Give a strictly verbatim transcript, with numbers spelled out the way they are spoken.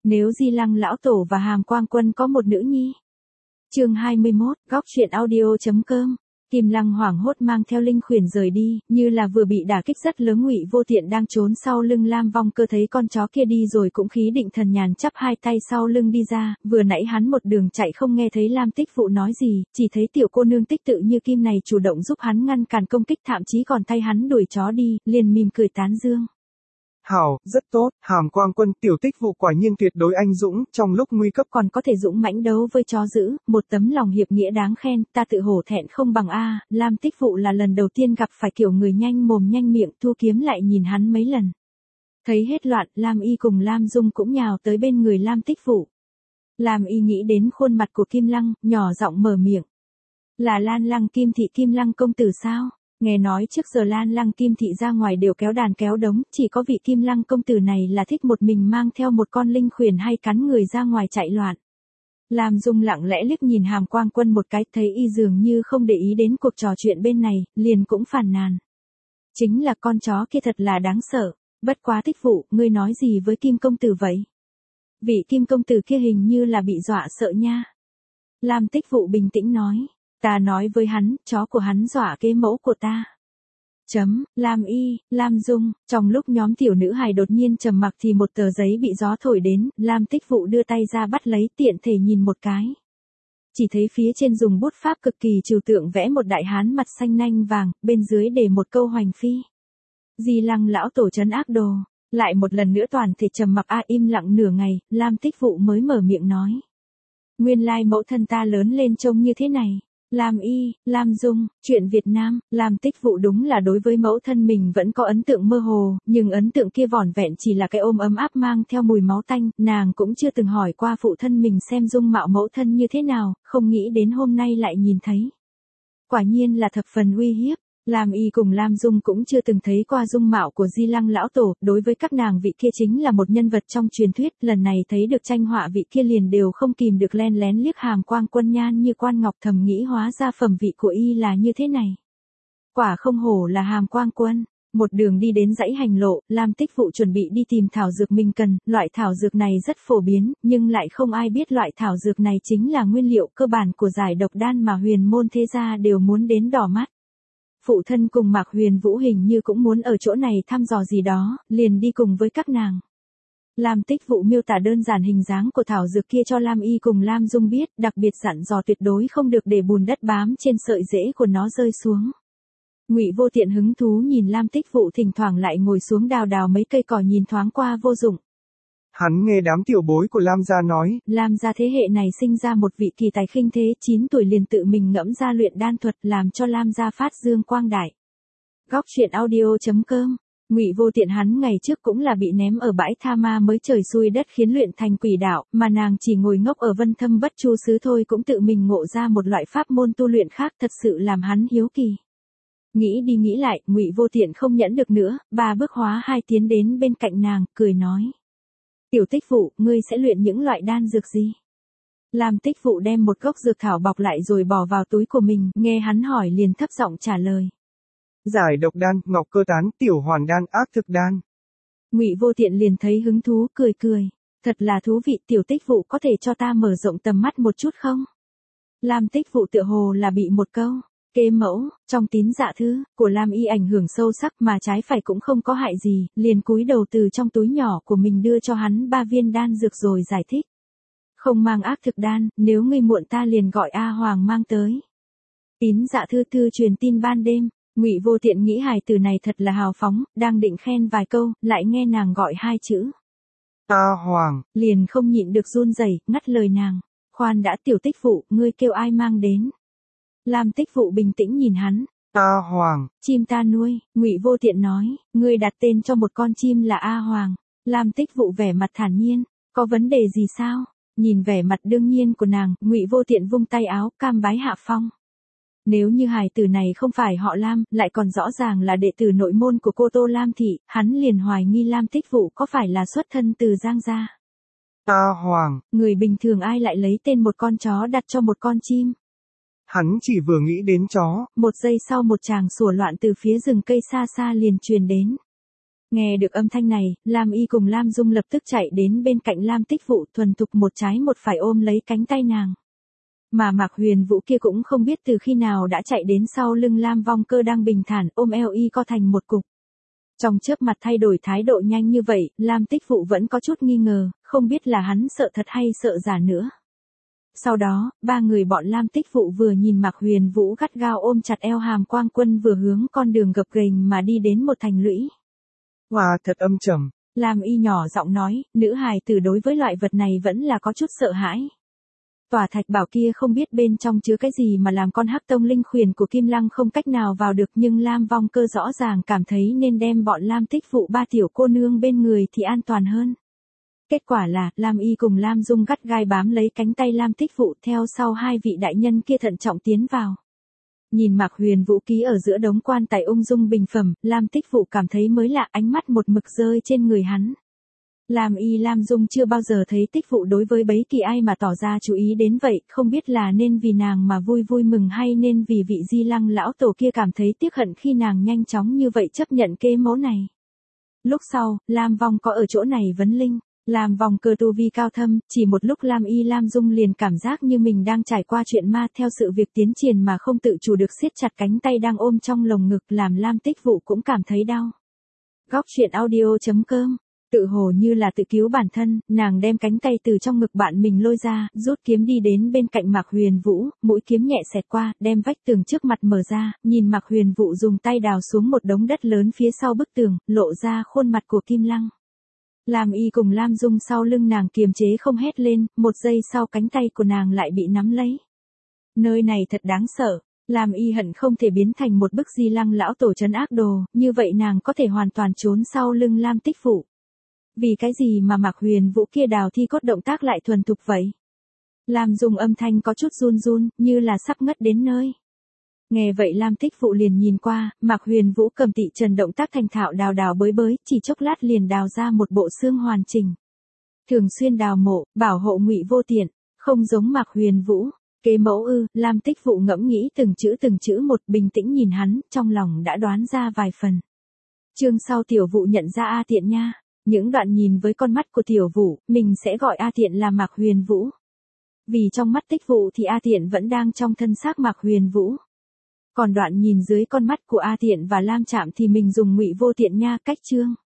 Nếu Di Lăng lão tổ và Hàm Quang Quân có một nữ nhi. Chương hai mươi mốt, góc truyện audio chấm com. Kim Lăng hoảng hốt mang theo linh khuyển rời đi, như là vừa bị đả kích rất lớn. Ngụy Vô Tiện đang trốn sau lưng Lam Vong Cơ thấy con chó kia đi rồi cũng khí định thần nhàn chắp hai tay sau lưng đi ra, vừa nãy hắn một đường chạy không nghe thấy Lam Tích Phụ nói gì, chỉ thấy tiểu cô nương tích tự như kim này chủ động giúp hắn ngăn cản công kích, thậm chí còn thay hắn đuổi chó đi, liền mỉm cười tán dương. Hảo, rất tốt, Hàm Quang Quân, tiểu Tích Vụ quả nhiên tuyệt đối anh dũng, trong lúc nguy cấp còn có thể dũng mãnh đấu với chó dữ, một tấm lòng hiệp nghĩa đáng khen, ta tự hổ thẹn không bằng a. Lam Tích Vụ là lần đầu tiên gặp phải kiểu người nhanh mồm nhanh miệng, Thu Kiếm lại nhìn hắn mấy lần. Thấy hết loạn, Lam Y cùng Lam Dung cũng nhào tới bên người Lam Tích Vụ. Lam Y nghĩ đến khuôn mặt của Kim Lăng, nhỏ giọng mở miệng. Là Lan Lăng Kim Thị Kim Lăng công tử sao? Nghe nói trước giờ Lan Lăng Kim Thị ra ngoài đều kéo đàn kéo đống, chỉ có vị Kim Lăng công tử này là thích một mình mang theo một con linh khuyển hay cắn người ra ngoài chạy loạn. Lam Dung lặng lẽ liếc nhìn Hàm Quang Quân một cái, thấy y dường như không để ý đến cuộc trò chuyện bên này, liền cũng phàn nàn. Chính là con chó kia thật là đáng sợ, bất quá Tích Vụ, ngươi nói gì với Kim công tử vậy? Vị Kim công tử kia hình như là bị dọa sợ nha. Lam Tích Vụ bình tĩnh nói. Ta nói với hắn, chó của hắn dọa kế mẫu của ta. Chấm, Lam Y, Lam Dung, trong lúc nhóm tiểu nữ hài đột nhiên trầm mặc thì một tờ giấy bị gió thổi đến, Lam Tích Vụ đưa tay ra bắt lấy, tiện thể nhìn một cái. Chỉ thấy phía trên dùng bút pháp cực kỳ trừu tượng vẽ một đại hán mặt xanh nanh vàng, bên dưới để một câu hoành phi. Di Lăng lão tổ trấn ác đồ, lại một lần nữa toàn thể trầm mặc a im lặng nửa ngày, Lam Tích Vụ mới mở miệng nói. Nguyên lai mẫu thân ta lớn lên trông như thế này. Lam Y, Lam Dung, chuyện Việt Nam, Lam Tích Vụ đúng là đối với mẫu thân mình vẫn có ấn tượng mơ hồ, nhưng ấn tượng kia vỏn vẹn chỉ là cái ôm ấm áp mang theo mùi máu tanh, nàng cũng chưa từng hỏi qua phụ thân mình xem dung mạo mẫu thân như thế nào, không nghĩ đến hôm nay lại nhìn thấy. Quả nhiên là thập phần uy hiếp. Lam Y cùng Lam Dung cũng chưa từng thấy qua dung mạo của Di Lăng lão tổ, đối với các nàng vị kia chính là một nhân vật trong truyền thuyết, lần này thấy được tranh họa vị kia liền đều không kìm được len lén liếc Hàm Quang Quân nhan như quan ngọc, thầm nghĩ hóa ra phẩm vị của y là như thế này. Quả không hổ là Hàm Quang Quân. Một đường đi đến dãy hành lộ, Lam Tích Vụ chuẩn bị đi tìm thảo dược mình cần, loại thảo dược này rất phổ biến, nhưng lại không ai biết loại thảo dược này chính là nguyên liệu cơ bản của giải độc đan mà huyền môn thế gia đều muốn đến đỏ mắt. Phụ thân cùng Mạc Huyền Vũ hình như cũng muốn ở chỗ này thăm dò gì đó, liền đi cùng với các nàng. Lam Tích Vụ miêu tả đơn giản hình dáng của thảo dược kia cho Lam Y cùng Lam Dung biết, đặc biệt dặn dò tuyệt đối không được để bùn đất bám trên sợi rễ của nó rơi xuống. Ngụy Vô Tiện hứng thú nhìn Lam Tích Vụ thỉnh thoảng lại ngồi xuống đào đào mấy cây cỏ nhìn thoáng qua vô dụng. Hắn nghe đám tiểu bối của Lam gia nói, Lam gia thế hệ này sinh ra một vị kỳ tài khinh thế, chín tuổi liền tự mình ngẫm ra luyện đan thuật, làm cho Lam gia phát dương quang đại. Góc truyện audio chấm com. Ngụy Vô Tiện hắn ngày trước cũng là bị ném ở bãi tha ma mới trời xui đất khiến luyện thành quỷ đạo, mà nàng chỉ ngồi ngốc ở Vân Thâm Bất Chu xứ thôi cũng tự mình ngộ ra một loại pháp môn tu luyện khác, thật sự làm hắn hiếu kỳ. Nghĩ đi nghĩ lại, Ngụy Vô Tiện không nhẫn được nữa, ba bước hóa hai tiến đến bên cạnh nàng, cười nói. Tiểu Tích Vụ, ngươi sẽ luyện những loại đan dược gì? Lam Tích Vụ đem một gốc dược thảo bọc lại rồi bỏ vào túi của mình, nghe hắn hỏi liền thấp giọng trả lời. Giải độc đan, ngọc cơ tán, tiểu hoàn đan, ác thực đan. Ngụy Vô Tiện liền thấy hứng thú, cười cười. Thật là thú vị, Tiểu Tích Vụ có thể cho ta mở rộng tầm mắt một chút không? Lam Tích Vụ tựa hồ là bị một câu kế mẫu, trong tín dạ thư, của Lam Y ảnh hưởng sâu sắc mà trái phải cũng không có hại gì, liền cúi đầu từ trong túi nhỏ của mình đưa cho hắn ba viên đan dược rồi giải thích. Không mang ác thực đan, nếu ngươi muộn ta liền gọi A Hoàng mang tới. Tín dạ thư thư truyền tin ban đêm, Ngụy Vô Tiện nghĩ hài từ này thật là hào phóng, đang định khen vài câu, lại nghe nàng gọi hai chữ. A Hoàng, liền không nhịn được run rẩy, ngắt lời nàng. Khoan đã, Tiểu Tích Vụ, ngươi kêu ai mang đến? Lam Tích Vụ bình tĩnh nhìn hắn. A Hoàng. Chim ta nuôi, Ngụy Vô Tiện nói, ngươi đặt tên cho một con chim là A Hoàng. Lam Tích Vụ vẻ mặt thản nhiên, có vấn đề gì sao? Nhìn vẻ mặt đương nhiên của nàng, Ngụy Vô Tiện vung tay áo, cam bái hạ phong. Nếu như hài tử này không phải họ Lam, lại còn rõ ràng là đệ tử nội môn của cô Tô Lam Thị, hắn liền hoài nghi Lam Tích Vụ có phải là xuất thân từ Giang gia. A Hoàng. Người bình thường ai lại lấy tên một con chó đặt cho một con chim? Hắn chỉ vừa nghĩ đến chó. Một giây sau một tràng sủa loạn từ phía rừng cây xa xa liền truyền đến. Nghe được âm thanh này, Lam Y cùng Lam Dung lập tức chạy đến bên cạnh Lam Tích Vụ, thuần thục một trái một phải ôm lấy cánh tay nàng. Mà Mạc Huyền Vũ kia cũng không biết từ khi nào đã chạy đến sau lưng Lam Vong Cơ đang bình thản ôm eo y co thành một cục. Trong chớp mặt thay đổi thái độ nhanh như vậy, Lam Tích Vụ vẫn có chút nghi ngờ, không biết là hắn sợ thật hay sợ giả nữa. Sau đó, ba người bọn Lam Tích Vụ vừa nhìn Mạc Huyền Vũ gắt gao ôm chặt eo Hàm Quang Quân vừa hướng con đường gập ghềnh mà đi đến một thành lũy. Wow, thật âm trầm. Lam Y nhỏ giọng nói, nữ hài tử đối với loại vật này vẫn là có chút sợ hãi. Tòa thạch bảo kia không biết bên trong chứa cái gì mà làm con hắc tông linh khuyển của Kim Lăng không cách nào vào được, nhưng Lam Vong Cơ rõ ràng cảm thấy nên đem bọn Lam Tích Vụ ba tiểu cô nương bên người thì an toàn hơn. Kết quả là, Lam Y cùng Lam Dung gắt gai bám lấy cánh tay Lam Tích Vụ theo sau hai vị đại nhân kia thận trọng tiến vào. Nhìn Mạc Huyền Vũ ký ở giữa đống quan tài ung dung bình phẩm, Lam Tích Vụ cảm thấy mới lạ, ánh mắt một mực rơi trên người hắn. Lam Y Lam Dung chưa bao giờ thấy Tích Vụ đối với bấy kỳ ai mà tỏ ra chú ý đến vậy, không biết là nên vì nàng mà vui vui mừng hay nên vì vị Di Lăng lão tổ kia cảm thấy tiếc hận khi nàng nhanh chóng như vậy chấp nhận kế mẫu này. Lúc sau, Lam Vong có ở chỗ này vấn linh. Lam Vong Cơ tu vi cao thâm, chỉ một lúc Lam Y Lam Dung liền cảm giác như mình đang trải qua chuyện ma, theo sự việc tiến triển mà không tự chủ được siết chặt cánh tay đang ôm trong lồng ngực, làm Lam Tích Vụ cũng cảm thấy đau. Góc truyện audio chấm com, tự hồ như là tự cứu bản thân, nàng đem cánh tay từ trong ngực bạn mình lôi ra, rút kiếm đi đến bên cạnh Mạc Huyền Vũ, mũi kiếm nhẹ xẹt qua, đem vách tường trước mặt mở ra, nhìn Mạc Huyền Vũ dùng tay đào xuống một đống đất lớn phía sau bức tường, lộ ra khuôn mặt của Kim Lăng. Lam Y cùng Lam Dung sau lưng nàng kiềm chế không hét lên, một giây sau cánh tay của nàng lại bị nắm lấy. Nơi này thật đáng sợ, Lam Y hận không thể biến thành một bức Di Lăng lão tổ trấn ác đồ, như vậy nàng có thể hoàn toàn trốn sau lưng Lam Tích Vụ. Vì cái gì mà Mạc Huyền Vũ kia đào thi cốt động tác lại thuần thục vậy? Lam Dung âm thanh có chút run run, như là sắp ngất đến nơi. Nghe vậy Lam Tích Vụ liền nhìn qua, Mạc Huyền Vũ cầm tị trần động tác thành thạo đào đào bới bới, chỉ chốc lát liền đào ra một bộ xương hoàn chỉnh. Thường xuyên đào mộ, bảo hộ Ngụy Vô Tiện, không giống Mạc Huyền Vũ. Kế mẫu ư? Lam Tích Vụ ngẫm nghĩ từng chữ từng chữ một, bình tĩnh nhìn hắn, trong lòng đã đoán ra vài phần. Chương sau Tiểu Vụ nhận ra A Tiện nha. Những đoạn nhìn với con mắt của Tiểu Vụ, mình sẽ gọi A Tiện là Mạc Huyền Vũ. Vì trong mắt Tích Vụ thì A Tiện vẫn đang trong thân xác Mạc Huyền Vũ. Còn đoạn nhìn dưới con mắt của A Tiện và Lam Trạm thì mình dùng Ngụy Vô Tiện nha, cách chương.